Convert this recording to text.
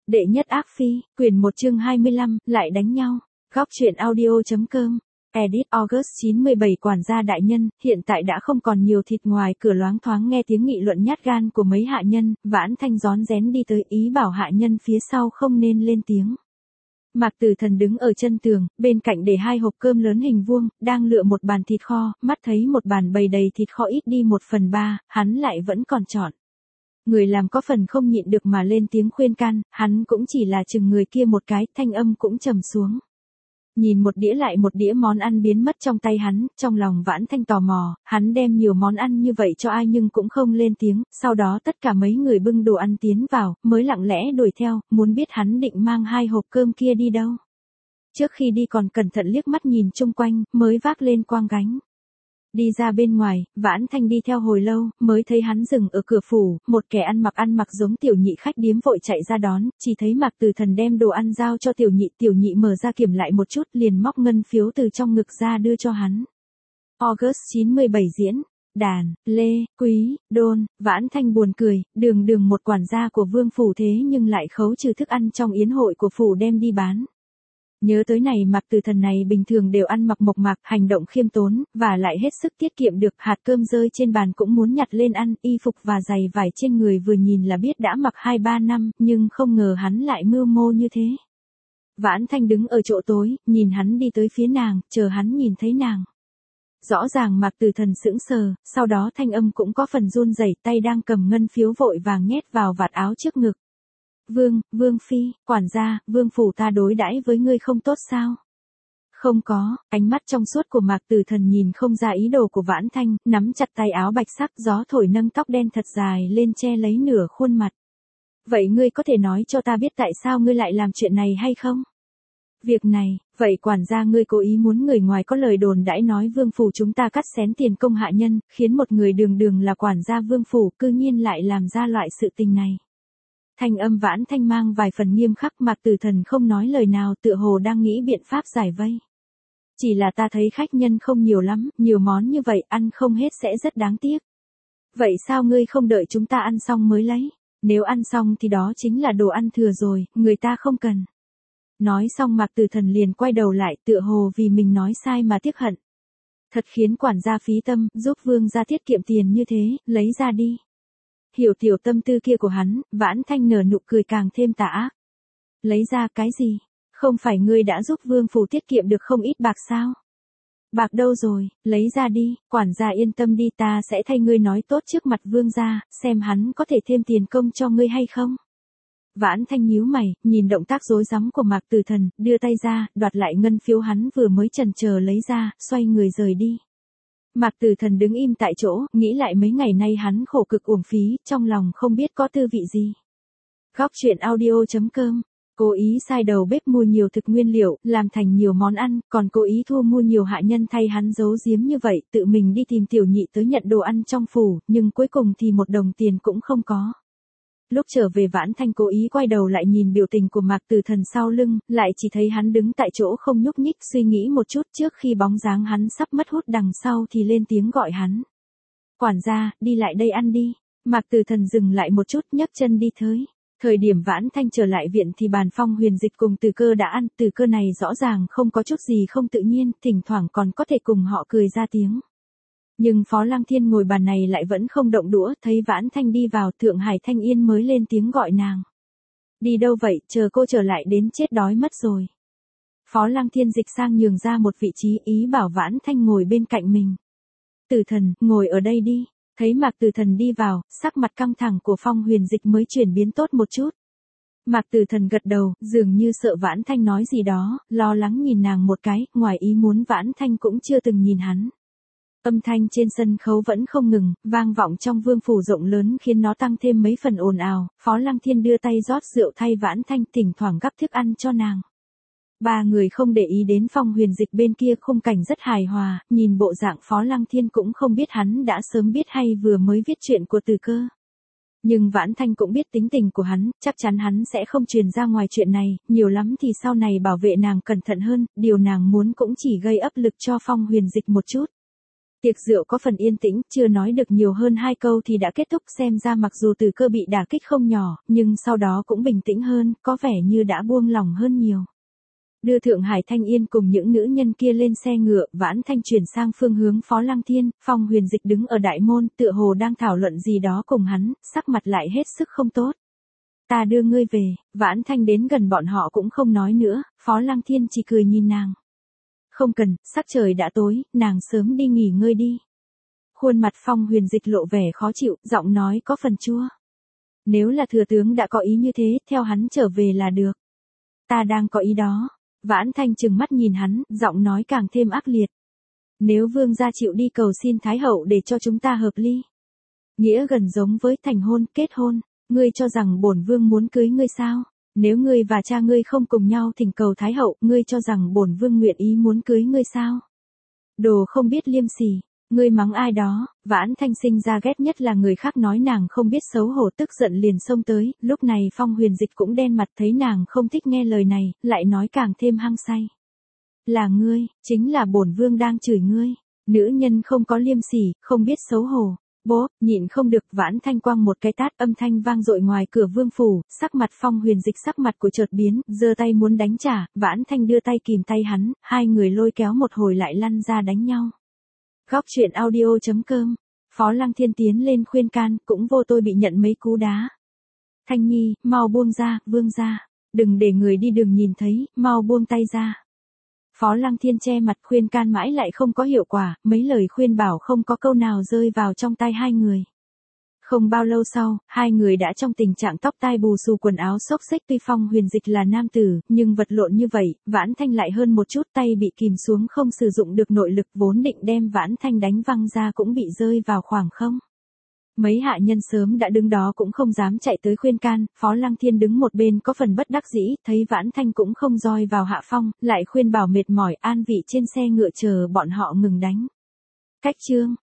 Đệ nhất ác phi, quyển 1 chương 25, lại đánh nhau. Góc truyện audio.com. Edit August 97. Quản gia đại nhân, hiện tại đã không còn nhiều thịt, ngoài cửa loáng thoáng nghe tiếng nghị luận nhát gan của mấy hạ nhân. Vãn Thanh rón rén đi tới, ý bảo hạ nhân phía sau không nên lên tiếng. Mạc Tử Thần đứng ở chân tường, bên cạnh để 2 hộp cơm lớn hình vuông, đang lựa một bàn thịt kho, mắt thấy một bàn bày đầy thịt kho ít đi 1/3, hắn lại vẫn còn chọn. Người làm có phần không nhịn được mà lên tiếng khuyên can, hắn cũng chỉ là chừng người kia một cái, thanh âm cũng trầm xuống. Nhìn một đĩa lại một đĩa món ăn biến mất trong tay hắn, trong lòng Vãn Thanh tò mò, hắn đem nhiều món ăn như vậy cho ai nhưng cũng không lên tiếng, sau đó tất cả mấy người bưng đồ ăn tiến vào, mới lặng lẽ đuổi theo, muốn biết hắn định mang 2 hộp cơm kia đi đâu. Trước khi đi còn cẩn thận liếc mắt nhìn chung quanh, mới vác lên quang gánh. Đi ra bên ngoài, Vãn Thanh đi theo hồi lâu, mới thấy hắn dừng ở cửa phủ, một kẻ ăn mặc giống tiểu nhị khách điếm vội chạy ra đón, chỉ thấy Mạc Tử Thần đem đồ ăn giao cho tiểu nhị mở ra kiểm lại một chút, liền móc ngân phiếu từ trong ngực ra đưa cho hắn. August 97 diễn, đàn, lê, quý, đôn, Vãn Thanh buồn cười, đường một quản gia của vương phủ thế nhưng lại khấu trừ thức ăn trong yến hội của phủ đem đi bán. Nhớ tới này, Mạc Tử Thần này bình thường đều ăn mặc mộc mạc, hành động khiêm tốn, và lại hết sức tiết kiệm được, hạt cơm rơi trên bàn cũng muốn nhặt lên ăn, y phục và giày vải trên người vừa nhìn là biết đã mặc 2-3 năm, nhưng không ngờ hắn lại mưu mô như thế. Vãn Thanh đứng ở chỗ tối, nhìn hắn đi tới phía nàng, chờ hắn nhìn thấy nàng. Rõ ràng Mạc Tử Thần sững sờ, sau đó thanh âm cũng có phần run rẩy, tay đang cầm ngân phiếu vội vàng nhét vào vạt áo trước ngực. Vương phi, quản gia, vương phủ ta đối đãi với ngươi không tốt sao? Không có, ánh mắt trong suốt của Mạc Tử Thần nhìn không ra ý đồ của Vãn Thanh, nắm chặt tay áo bạch sắc, gió thổi nâng tóc đen thật dài lên che lấy nửa khuôn mặt. Vậy ngươi có thể nói cho ta biết tại sao ngươi lại làm chuyện này hay không? Việc này, vậy quản gia ngươi cố ý muốn người ngoài có lời đồn đãi nói vương phủ chúng ta cắt xén tiền công hạ nhân, khiến một người đường là quản gia vương phủ cư nhiên lại làm ra loại sự tình này. Thanh âm Vãn Thanh mang vài phần nghiêm khắc, Mạc Tử Thần không nói lời nào, tựa hồ đang nghĩ biện pháp giải vây. Chỉ là ta thấy khách nhân không nhiều lắm, nhiều món như vậy ăn không hết sẽ rất đáng tiếc. Vậy sao ngươi không đợi chúng ta ăn xong mới lấy? Nếu ăn xong thì đó chính là đồ ăn thừa rồi, người ta không cần. Nói xong Mạc Tử Thần liền quay đầu lại, tựa hồ vì mình nói sai mà tiếc hận. Thật khiến quản gia phí tâm, giúp vương gia tiết kiệm tiền như thế, lấy ra đi. Hiểu tiểu tâm tư kia của hắn, Vãn Thanh nở nụ cười càng thêm tà ác. Lấy ra cái gì? Không phải ngươi đã giúp vương phủ tiết kiệm được không ít bạc sao? Bạc đâu rồi, lấy ra đi, quản gia yên tâm đi, ta sẽ thay ngươi nói tốt trước mặt vương gia, xem hắn có thể thêm tiền công cho ngươi hay không. Vãn Thanh nhíu mày, nhìn động tác rối rắm của Mạc Tử Thần, đưa tay ra, đoạt lại ngân phiếu hắn vừa mới chần chờ lấy ra, xoay người rời đi. Mạc Tử Thần đứng im tại chỗ, nghĩ lại mấy ngày nay hắn khổ cực uổng phí, trong lòng không biết có tư vị gì. Góc truyện audio.com. Cố ý sai đầu bếp mua nhiều thực nguyên liệu, làm thành nhiều món ăn, còn cố ý thu mua nhiều hạ nhân thay hắn giấu giếm như vậy, tự mình đi tìm tiểu nhị tới nhận đồ ăn trong phủ, nhưng cuối cùng thì 1 đồng tiền cũng không có. Lúc trở về Vãn Thanh cố ý quay đầu lại nhìn biểu tình của Mạc Tử Thần sau lưng, lại chỉ thấy hắn đứng tại chỗ không nhúc nhích, suy nghĩ một chút trước khi bóng dáng hắn sắp mất hút đằng sau thì lên tiếng gọi hắn. Quản gia, đi lại đây ăn đi. Mạc Tử Thần dừng lại một chút, nhấc chân đi tới. Thời điểm Vãn Thanh trở lại viện thì bàn Phong Huyền Dịch cùng Từ Cơ đã ăn, Từ Cơ này rõ ràng không có chút gì không tự nhiên, thỉnh thoảng còn có thể cùng họ cười ra tiếng. Nhưng Phó Lăng Thiên ngồi bàn này lại vẫn không động đũa, thấy Vãn Thanh đi vào, Thượng Hải Thanh Yên mới lên tiếng gọi nàng. Đi đâu vậy, chờ cô trở lại đến chết đói mất rồi. Phó Lăng Thiên dịch sang nhường ra một vị trí, ý bảo Vãn Thanh ngồi bên cạnh mình. Tử Thần, ngồi ở đây đi. Thấy Mạc Tử Thần đi vào, sắc mặt căng thẳng của Phong Huyền Dịch mới chuyển biến tốt một chút. Mạc Tử Thần gật đầu, dường như sợ Vãn Thanh nói gì đó, lo lắng nhìn nàng một cái, ngoài ý muốn Vãn Thanh cũng chưa từng nhìn hắn. Âm thanh trên sân khấu vẫn không ngừng, vang vọng trong vương phủ rộng lớn khiến nó tăng thêm mấy phần ồn ào. Phó Lăng Thiên đưa tay rót rượu thay Vãn Thanh, thỉnh thoảng gắp thức ăn cho nàng. 3 người không để ý đến Phong Huyền Dịch bên kia, khung cảnh rất hài hòa, nhìn bộ dạng Phó Lăng Thiên cũng không biết hắn đã sớm biết hay vừa mới viết chuyện của Từ Cơ. Nhưng Vãn Thanh cũng biết tính tình của hắn, chắc chắn hắn sẽ không truyền ra ngoài chuyện này, nhiều lắm thì sau này bảo vệ nàng cẩn thận hơn, điều nàng muốn cũng chỉ gây áp lực cho Phong Huyền Dịch một chút. Tiệc rượu có phần yên tĩnh, chưa nói được nhiều hơn 2 câu thì đã kết thúc, xem ra mặc dù Từ Cơ bị đả kích không nhỏ, nhưng sau đó cũng bình tĩnh hơn, có vẻ như đã buông lỏng hơn nhiều. Đưa Thượng Hải Thanh Yên cùng những nữ nhân kia lên xe ngựa, Vãn Thanh chuyển sang phương hướng Phó Lăng Thiên, Phong Huyền Dịch đứng ở đại môn, tựa hồ đang thảo luận gì đó cùng hắn, sắc mặt lại hết sức không tốt. Ta đưa ngươi về, Vãn Thanh đến gần bọn họ cũng không nói nữa, Phó Lăng Thiên chỉ cười nhìn nàng. Không cần, sắc trời đã tối, nàng sớm đi nghỉ ngơi đi. Khuôn mặt Phong Huyền Dịch lộ vẻ khó chịu, giọng nói có phần chua. Nếu là thừa tướng đã có ý như thế, theo hắn trở về là được. Ta đang có ý đó. Vãn Thanh trừng mắt nhìn hắn, giọng nói càng thêm ác liệt. Nếu vương gia chịu đi cầu xin Thái hậu để cho chúng ta hợp ly. Nghĩa gần giống với thành hôn, kết hôn. Ngươi cho rằng bổn vương muốn cưới ngươi sao? Nếu ngươi và cha ngươi không cùng nhau thỉnh cầu Thái hậu, ngươi cho rằng bổn vương nguyện ý muốn cưới ngươi sao? Đồ không biết liêm sỉ. Ngươi mắng ai đó, Vãn Thanh sinh ra ghét nhất là người khác nói nàng không biết xấu hổ, tức giận liền xông tới, lúc này Phong Huyền Dịch cũng đen mặt, thấy nàng không thích nghe lời này, lại nói càng thêm hăng say. Là ngươi, chính là bổn vương đang chửi ngươi, nữ nhân không có liêm sỉ, không biết xấu hổ. Bố, nhịn không được, Vãn Thanh quăng một cái tát, âm thanh vang dội ngoài cửa vương phủ, sắc mặt Phong Huyền Dịch sắc mặt của chợt biến, giơ tay muốn đánh trả, Vãn Thanh đưa tay kìm tay hắn, hai người lôi kéo một hồi lại lăn ra đánh nhau. Góc truyện audio.com, Phó Lăng Thiên tiến lên khuyên can, cũng vô tôi bị nhận mấy cú đá. Thanh Nhi, mau buông ra, vương ra, đừng để người đi đường nhìn thấy, mau buông tay ra. Phó Lăng Thiên che mặt khuyên can mãi lại không có hiệu quả, mấy lời khuyên bảo không có câu nào rơi vào trong tai hai người. Không bao lâu sau, hai người đã trong tình trạng tóc tai bù xù, quần áo xốc xếch. Tuy Phong Huyền Dịch là nam tử, nhưng vật lộn như vậy, Vãn Thanh lại hơn một chút, tay bị kìm xuống không sử dụng được nội lực, vốn định đem Vãn Thanh đánh văng ra cũng bị rơi vào khoảng không. Mấy hạ nhân sớm đã đứng đó cũng không dám chạy tới khuyên can, Phó Lăng Thiên đứng một bên có phần bất đắc dĩ, thấy Vãn Thanh cũng không roi vào hạ phong, lại khuyên bảo mệt mỏi, an vị trên xe ngựa chờ bọn họ ngừng đánh. Cách chương